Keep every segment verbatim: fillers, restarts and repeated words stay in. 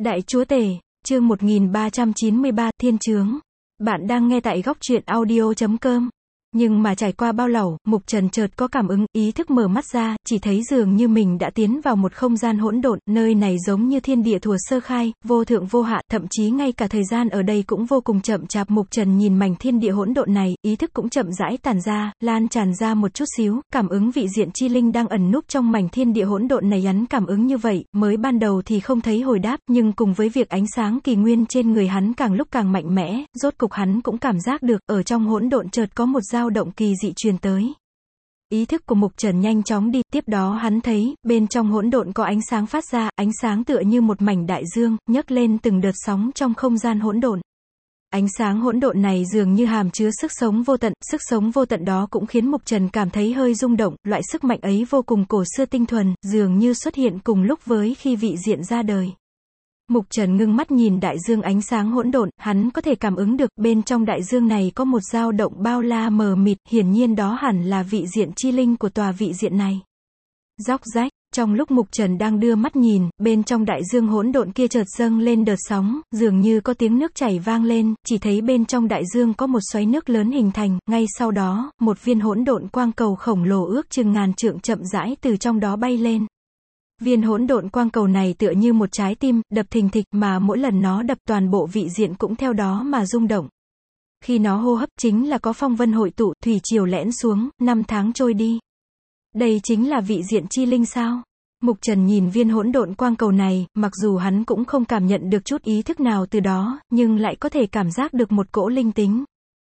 Đại Chúa Tể, chương một nghìn ba trăm chín mươi ba, Thiên Chướng. Bạn đang nghe tại góc truyện audio chấm com. Nhưng mà trải qua bao lâu, Mục Trần chợt có cảm ứng, ý thức mở mắt ra, chỉ thấy dường như mình đã tiến vào một không gian hỗn độn, nơi này giống như thiên địa thuở sơ khai, vô thượng vô hạ, thậm chí ngay cả thời gian ở đây cũng vô cùng chậm chạp. Mục Trần nhìn mảnh thiên địa hỗn độn này, ý thức cũng chậm rãi tản ra, lan tràn ra một chút xíu, cảm ứng vị diện chi linh đang ẩn núp trong mảnh thiên địa hỗn độn này. Hắn cảm ứng như vậy, mới ban đầu thì không thấy hồi đáp, nhưng cùng với việc ánh sáng kỳ nguyên trên người hắn càng lúc càng mạnh mẽ, rốt cục hắn cũng cảm giác được, ở trong hỗn độn chợt có một dao động kỳ dị truyền tới. Ý thức của Mục Trần nhanh chóng đi, tiếp đó hắn thấy, bên trong hỗn độn có ánh sáng phát ra, ánh sáng tựa như một mảnh đại dương, nhấc lên từng đợt sóng trong không gian hỗn độn. Ánh sáng hỗn độn này dường như hàm chứa sức sống vô tận, sức sống vô tận đó cũng khiến Mục Trần cảm thấy hơi rung động, loại sức mạnh ấy vô cùng cổ xưa tinh thuần, dường như xuất hiện cùng lúc với khi vị diện ra đời. Mục Trần ngưng mắt nhìn đại dương ánh sáng hỗn độn, hắn có thể cảm ứng được, bên trong đại dương này có một dao động bao la mờ mịt, hiển nhiên đó hẳn là vị diện chi linh của tòa vị diện này. Róc rách, trong lúc Mục Trần đang đưa mắt nhìn, bên trong đại dương hỗn độn kia chợt dâng lên đợt sóng, dường như có tiếng nước chảy vang lên, chỉ thấy bên trong đại dương có một xoáy nước lớn hình thành, ngay sau đó, một viên hỗn độn quang cầu khổng lồ ước chừng ngàn trượng chậm rãi từ trong đó bay lên. Viên hỗn độn quang cầu này tựa như một trái tim, đập thình thịch, mà mỗi lần nó đập toàn bộ vị diện cũng theo đó mà rung động. Khi nó hô hấp chính là có phong vân hội tụ, thủy triều lẽn xuống, năm tháng trôi đi. Đây chính là vị diện chi linh sao? Mục Trần nhìn viên hỗn độn quang cầu này, mặc dù hắn cũng không cảm nhận được chút ý thức nào từ đó, nhưng lại có thể cảm giác được một cỗ linh tính.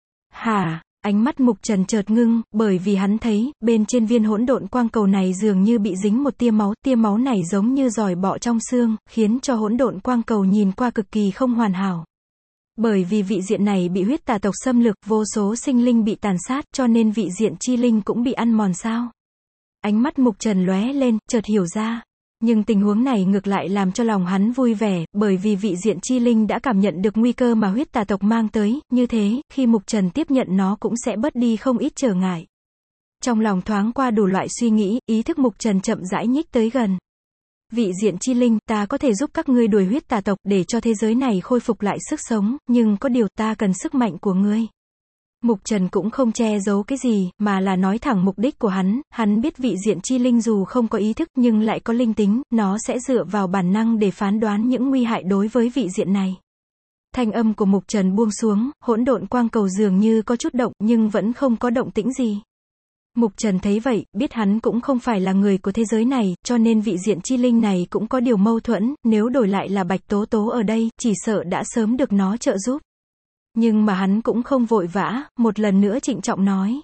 Hả? Ánh mắt Mục Trần chợt ngưng, bởi vì hắn thấy, bên trên viên hỗn độn quang cầu này dường như bị dính một tia máu, tia máu này giống như giòi bọ trong xương, khiến cho hỗn độn quang cầu nhìn qua cực kỳ không hoàn hảo. Bởi vì vị diện này bị huyết tà tộc xâm lược, vô số sinh linh bị tàn sát, cho nên vị diện chi linh cũng bị ăn mòn sao? Ánh mắt Mục Trần lóe lên, chợt hiểu ra. Nhưng tình huống này ngược lại làm cho lòng hắn vui vẻ, bởi vì vị diện chi linh đã cảm nhận được nguy cơ mà huyết tà tộc mang tới, như thế, khi Mục Trần tiếp nhận nó cũng sẽ bớt đi không ít trở ngại. Trong lòng thoáng qua đủ loại suy nghĩ, ý thức Mục Trần chậm rãi nhích tới gần. Vị diện chi linh, ta có thể giúp các ngươi đuổi huyết tà tộc, để cho thế giới này khôi phục lại sức sống, nhưng có điều ta cần sức mạnh của ngươi. Mục Trần cũng không che giấu cái gì, mà là nói thẳng mục đích của hắn, hắn biết vị diện chi linh dù không có ý thức nhưng lại có linh tính, nó sẽ dựa vào bản năng để phán đoán những nguy hại đối với vị diện này. Thanh âm của Mục Trần buông xuống, hỗn độn quang cầu dường như có chút động, nhưng vẫn không có động tĩnh gì. Mục Trần thấy vậy, biết hắn cũng không phải là người của thế giới này, cho nên vị diện chi linh này cũng có điều mâu thuẫn, nếu đổi lại là Bạch Tố Tố ở đây, chỉ sợ đã sớm được nó trợ giúp. Nhưng mà hắn cũng không vội vã, một lần nữa trịnh trọng nói.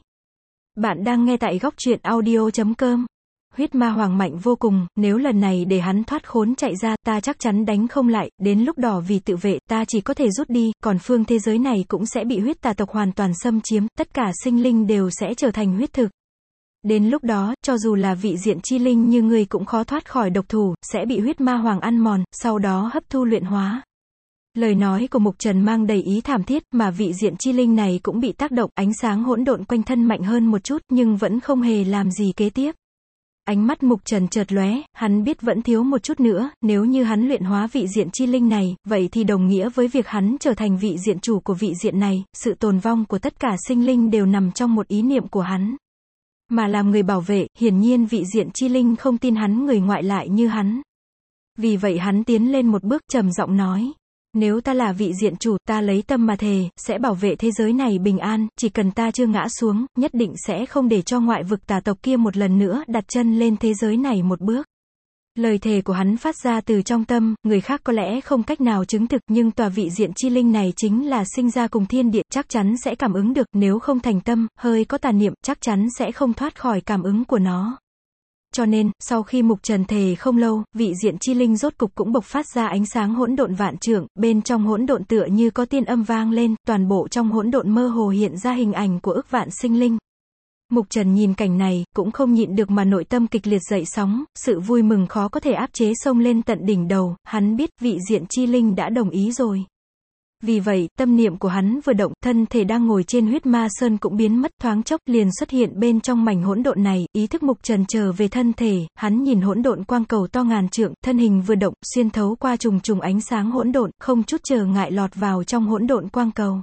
Bạn đang nghe tại góc truyện audio chấm com. Huyết ma hoàng mạnh vô cùng, nếu lần này để hắn thoát khốn chạy ra, ta chắc chắn đánh không lại, đến lúc đó vì tự vệ, ta chỉ có thể rút đi, còn phương thế giới này cũng sẽ bị huyết tà tộc hoàn toàn xâm chiếm, tất cả sinh linh đều sẽ trở thành huyết thực. Đến lúc đó, cho dù là vị diện chi linh như ngươi cũng khó thoát khỏi độc thủ, sẽ bị huyết ma hoàng ăn mòn, sau đó hấp thu luyện hóa. Lời nói của Mục Trần mang đầy ý thảm thiết, mà vị diện chi linh này cũng bị tác động, ánh sáng hỗn độn quanh thân mạnh hơn một chút, nhưng vẫn không hề làm gì kế tiếp. Ánh mắt Mục Trần chợt lóe, hắn biết vẫn thiếu một chút nữa, nếu như hắn luyện hóa vị diện chi linh này, vậy thì đồng nghĩa với việc hắn trở thành vị diện chủ của vị diện này, sự tồn vong của tất cả sinh linh đều nằm trong một ý niệm của hắn. Mà làm người bảo vệ, hiển nhiên vị diện chi linh không tin hắn người ngoại lại như hắn. Vì vậy hắn tiến lên một bước trầm giọng nói. Nếu ta là vị diện chủ, ta lấy tâm mà thề, sẽ bảo vệ thế giới này bình an, chỉ cần ta chưa ngã xuống, nhất định sẽ không để cho ngoại vực tà tộc kia một lần nữa đặt chân lên thế giới này một bước. Lời thề của hắn phát ra từ trong tâm, người khác có lẽ không cách nào chứng thực, nhưng tòa vị diện chi linh này chính là sinh ra cùng thiên địa, chắc chắn sẽ cảm ứng được, nếu không thành tâm, hơi có tà niệm, chắc chắn sẽ không thoát khỏi cảm ứng của nó. Cho nên, sau khi Mục Trần thề không lâu, vị diện chi linh rốt cục cũng bộc phát ra ánh sáng hỗn độn vạn trượng, bên trong hỗn độn tựa như có tiên âm vang lên, toàn bộ trong hỗn độn mơ hồ hiện ra hình ảnh của ức vạn sinh linh. Mục Trần nhìn cảnh này, cũng không nhịn được mà nội tâm kịch liệt dậy sóng, sự vui mừng khó có thể áp chế xông lên tận đỉnh đầu, hắn biết vị diện chi linh đã đồng ý rồi. Vì vậy, tâm niệm của hắn vừa động, thân thể đang ngồi trên huyết ma sơn cũng biến mất, thoáng chốc liền xuất hiện bên trong mảnh hỗn độn này, ý thức Mục Trần trở về thân thể, hắn nhìn hỗn độn quang cầu to ngàn trượng, thân hình vừa động, xuyên thấu qua trùng trùng ánh sáng hỗn độn, không chút chờ ngại lọt vào trong hỗn độn quang cầu.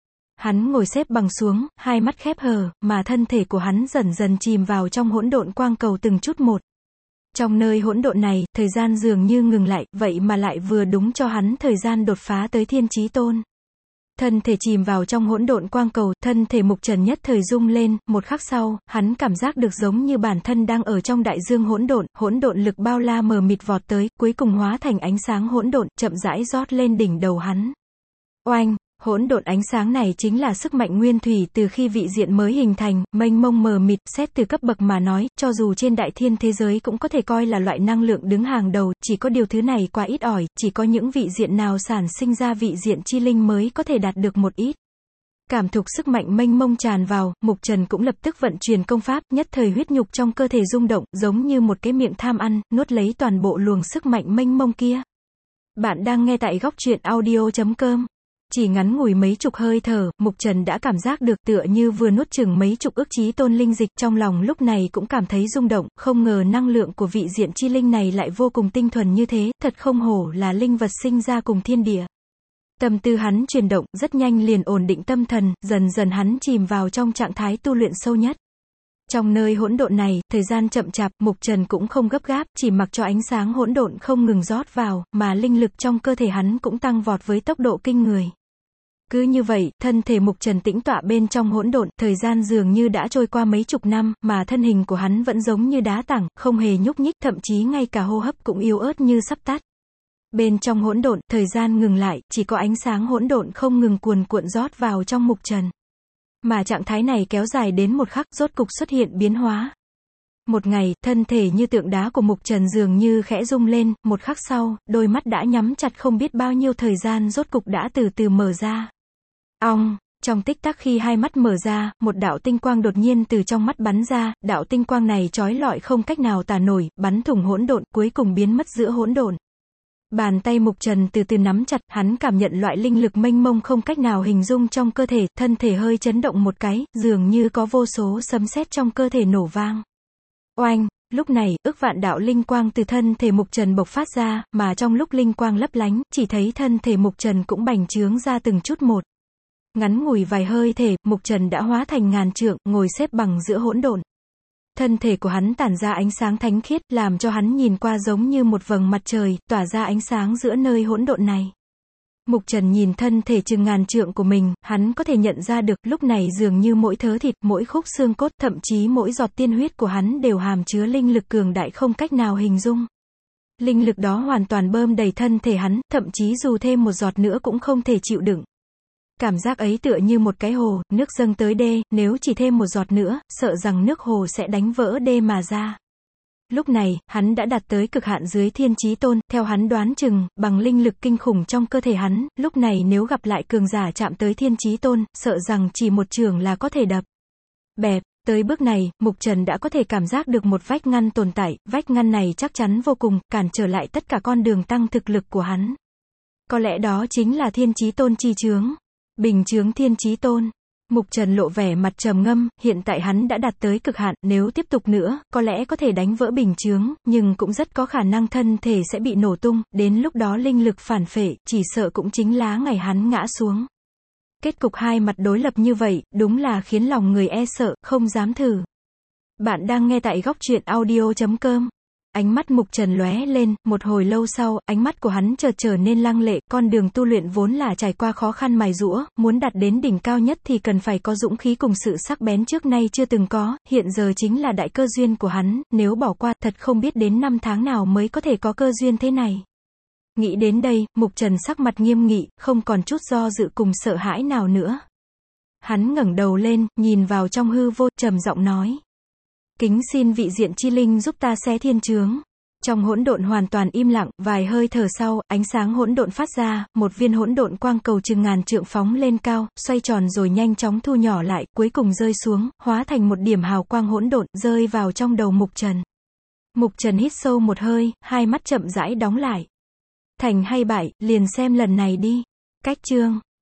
Hắn ngồi xếp bằng xuống, hai mắt khép hờ, mà thân thể của hắn dần dần chìm vào trong hỗn độn quang cầu từng chút một. Trong nơi hỗn độn này, thời gian dường như ngừng lại, vậy mà lại vừa đúng cho hắn thời gian đột phá tới Thiên Chí Tôn. Thân thể chìm vào trong hỗn độn quang cầu, thân thể Mục Trần nhất thời rung lên, một khắc sau, hắn cảm giác được giống như bản thân đang ở trong đại dương hỗn độn, hỗn độn lực bao la mờ mịt vọt tới, cuối cùng hóa thành ánh sáng hỗn độn, chậm rãi rót lên đỉnh đầu hắn. Oanh! Hỗn độn ánh sáng này chính là sức mạnh nguyên thủy từ khi vị diện mới hình thành, mênh mông mờ mịt, xét từ cấp bậc mà nói, cho dù trên đại thiên thế giới cũng có thể coi là loại năng lượng đứng hàng đầu, chỉ có điều thứ này quá ít ỏi, chỉ có những vị diện nào sản sinh ra vị diện chi linh mới có thể đạt được một ít. Cảm thụ sức mạnh mênh mông tràn vào, Mục Trần cũng lập tức vận chuyển công pháp, nhất thời huyết nhục trong cơ thể rung động, giống như một cái miệng tham ăn, nuốt lấy toàn bộ luồng sức mạnh mênh mông kia. Bạn đang nghe tại góc truyện audio chấm com. Chỉ ngắn ngủi mấy chục hơi thở, Mục Trần đã cảm giác được tựa như vừa nuốt chửng mấy chục ức chí tôn linh dịch, trong lòng lúc này cũng cảm thấy rung động, không ngờ năng lượng của vị diện chi linh này lại vô cùng tinh thuần như thế, thật không hổ là linh vật sinh ra cùng thiên địa. Tâm tư hắn chuyển động, rất nhanh liền ổn định tâm thần, dần dần hắn chìm vào trong trạng thái tu luyện sâu nhất. Trong nơi hỗn độn này, thời gian chậm chạp, Mục Trần cũng không gấp gáp, chỉ mặc cho ánh sáng hỗn độn không ngừng rót vào, mà linh lực trong cơ thể hắn cũng tăng vọt với tốc độ kinh người. Cứ như vậy, thân thể Mục Trần tĩnh tọa bên trong hỗn độn, thời gian dường như đã trôi qua mấy chục năm, mà thân hình của hắn vẫn giống như đá tảng, không hề nhúc nhích, thậm chí ngay cả hô hấp cũng yếu ớt như sắp tắt. Bên trong hỗn độn, thời gian ngừng lại, chỉ có ánh sáng hỗn độn không ngừng cuồn cuộn rót vào trong Mục Trần. Mà trạng thái này kéo dài đến một khắc, rốt cục xuất hiện biến hóa. Một ngày, thân thể như tượng đá của Mục Trần dường như khẽ rung lên, một khắc sau, đôi mắt đã nhắm chặt không biết bao nhiêu thời gian rốt cục đã từ từ mở ra. Ong! Trong tích tắc khi hai mắt mở ra, một đạo tinh quang đột nhiên từ trong mắt bắn ra, đạo tinh quang này chói lọi không cách nào tả nổi, bắn thủng hỗn độn, cuối cùng biến mất giữa hỗn độn. Bàn tay Mục Trần từ từ nắm chặt, hắn cảm nhận loại linh lực mênh mông không cách nào hình dung trong cơ thể, thân thể hơi chấn động một cái, dường như có vô số sấm sét trong cơ thể nổ vang. Oanh! Lúc này, ức vạn đạo linh quang từ thân thể Mục Trần bộc phát ra, mà trong lúc linh quang lấp lánh, chỉ thấy thân thể Mục Trần cũng bành trướng ra từng chút một. Ngắn ngủi vài hơi thể, Mục Trần đã hóa thành ngàn trượng, ngồi xếp bằng giữa hỗn độn. Thân thể của hắn tản ra ánh sáng thánh khiết, làm cho hắn nhìn qua giống như một vầng mặt trời, tỏa ra ánh sáng giữa nơi hỗn độn này. Mục Trần nhìn thân thể chừng ngàn trượng của mình, hắn có thể nhận ra được, lúc này dường như mỗi thớ thịt, mỗi khúc xương cốt, thậm chí mỗi giọt tiên huyết của hắn đều hàm chứa linh lực cường đại không cách nào hình dung. Linh lực đó hoàn toàn bơm đầy thân thể hắn, thậm chí dù thêm một giọt nữa cũng không thể chịu đựng. Cảm giác ấy tựa như một cái hồ, nước dâng tới đê, nếu chỉ thêm một giọt nữa, sợ rằng nước hồ sẽ đánh vỡ đê mà ra. Lúc này, hắn đã đạt tới cực hạn dưới Thiên Chí Tôn, theo hắn đoán chừng, bằng linh lực kinh khủng trong cơ thể hắn, lúc này nếu gặp lại cường giả chạm tới Thiên Chí Tôn, sợ rằng chỉ một chưởng là có thể đập. Bẹp, tới bước này, Mục Trần đã có thể cảm giác được một vách ngăn tồn tại, vách ngăn này chắc chắn vô cùng, cản trở lại tất cả con đường tăng thực lực của hắn. Có lẽ đó chính là Thiên Chí Tôn chi chướng. Bình chướng Thiên Chí Tôn. Mục Trần lộ vẻ mặt trầm ngâm, hiện tại hắn đã đạt tới cực hạn, nếu tiếp tục nữa, có lẽ có thể đánh vỡ bình chướng, nhưng cũng rất có khả năng thân thể sẽ bị nổ tung, đến lúc đó linh lực phản phệ, chỉ sợ cũng chính là ngày hắn ngã xuống. Kết cục hai mặt đối lập như vậy, đúng là khiến lòng người e sợ, không dám thử. Bạn đang nghe tại góc truyện audio chấm com. Ánh mắt Mục Trần lóe lên, một hồi lâu sau, ánh mắt của hắn chợt trở nên lăng lệ, con đường tu luyện vốn là trải qua khó khăn mài giũa, muốn đạt đến đỉnh cao nhất thì cần phải có dũng khí cùng sự sắc bén trước nay chưa từng có, hiện giờ chính là đại cơ duyên của hắn, nếu bỏ qua, thật không biết đến năm tháng nào mới có thể có cơ duyên thế này. Nghĩ đến đây, Mục Trần sắc mặt nghiêm nghị, không còn chút do dự cùng sợ hãi nào nữa. Hắn ngẩng đầu lên, nhìn vào trong hư vô, trầm giọng nói. Kính xin vị diện chi linh giúp ta xé thiên chướng. Trong hỗn độn hoàn toàn im lặng, vài hơi thở sau, ánh sáng hỗn độn phát ra, một viên hỗn độn quang cầu chừng ngàn trượng phóng lên cao, xoay tròn rồi nhanh chóng thu nhỏ lại, cuối cùng rơi xuống, hóa thành một điểm hào quang hỗn độn, rơi vào trong đầu Mục Trần. Mục Trần hít sâu một hơi, hai mắt chậm rãi đóng lại. Thành hay bại, liền xem lần này đi. Cách chương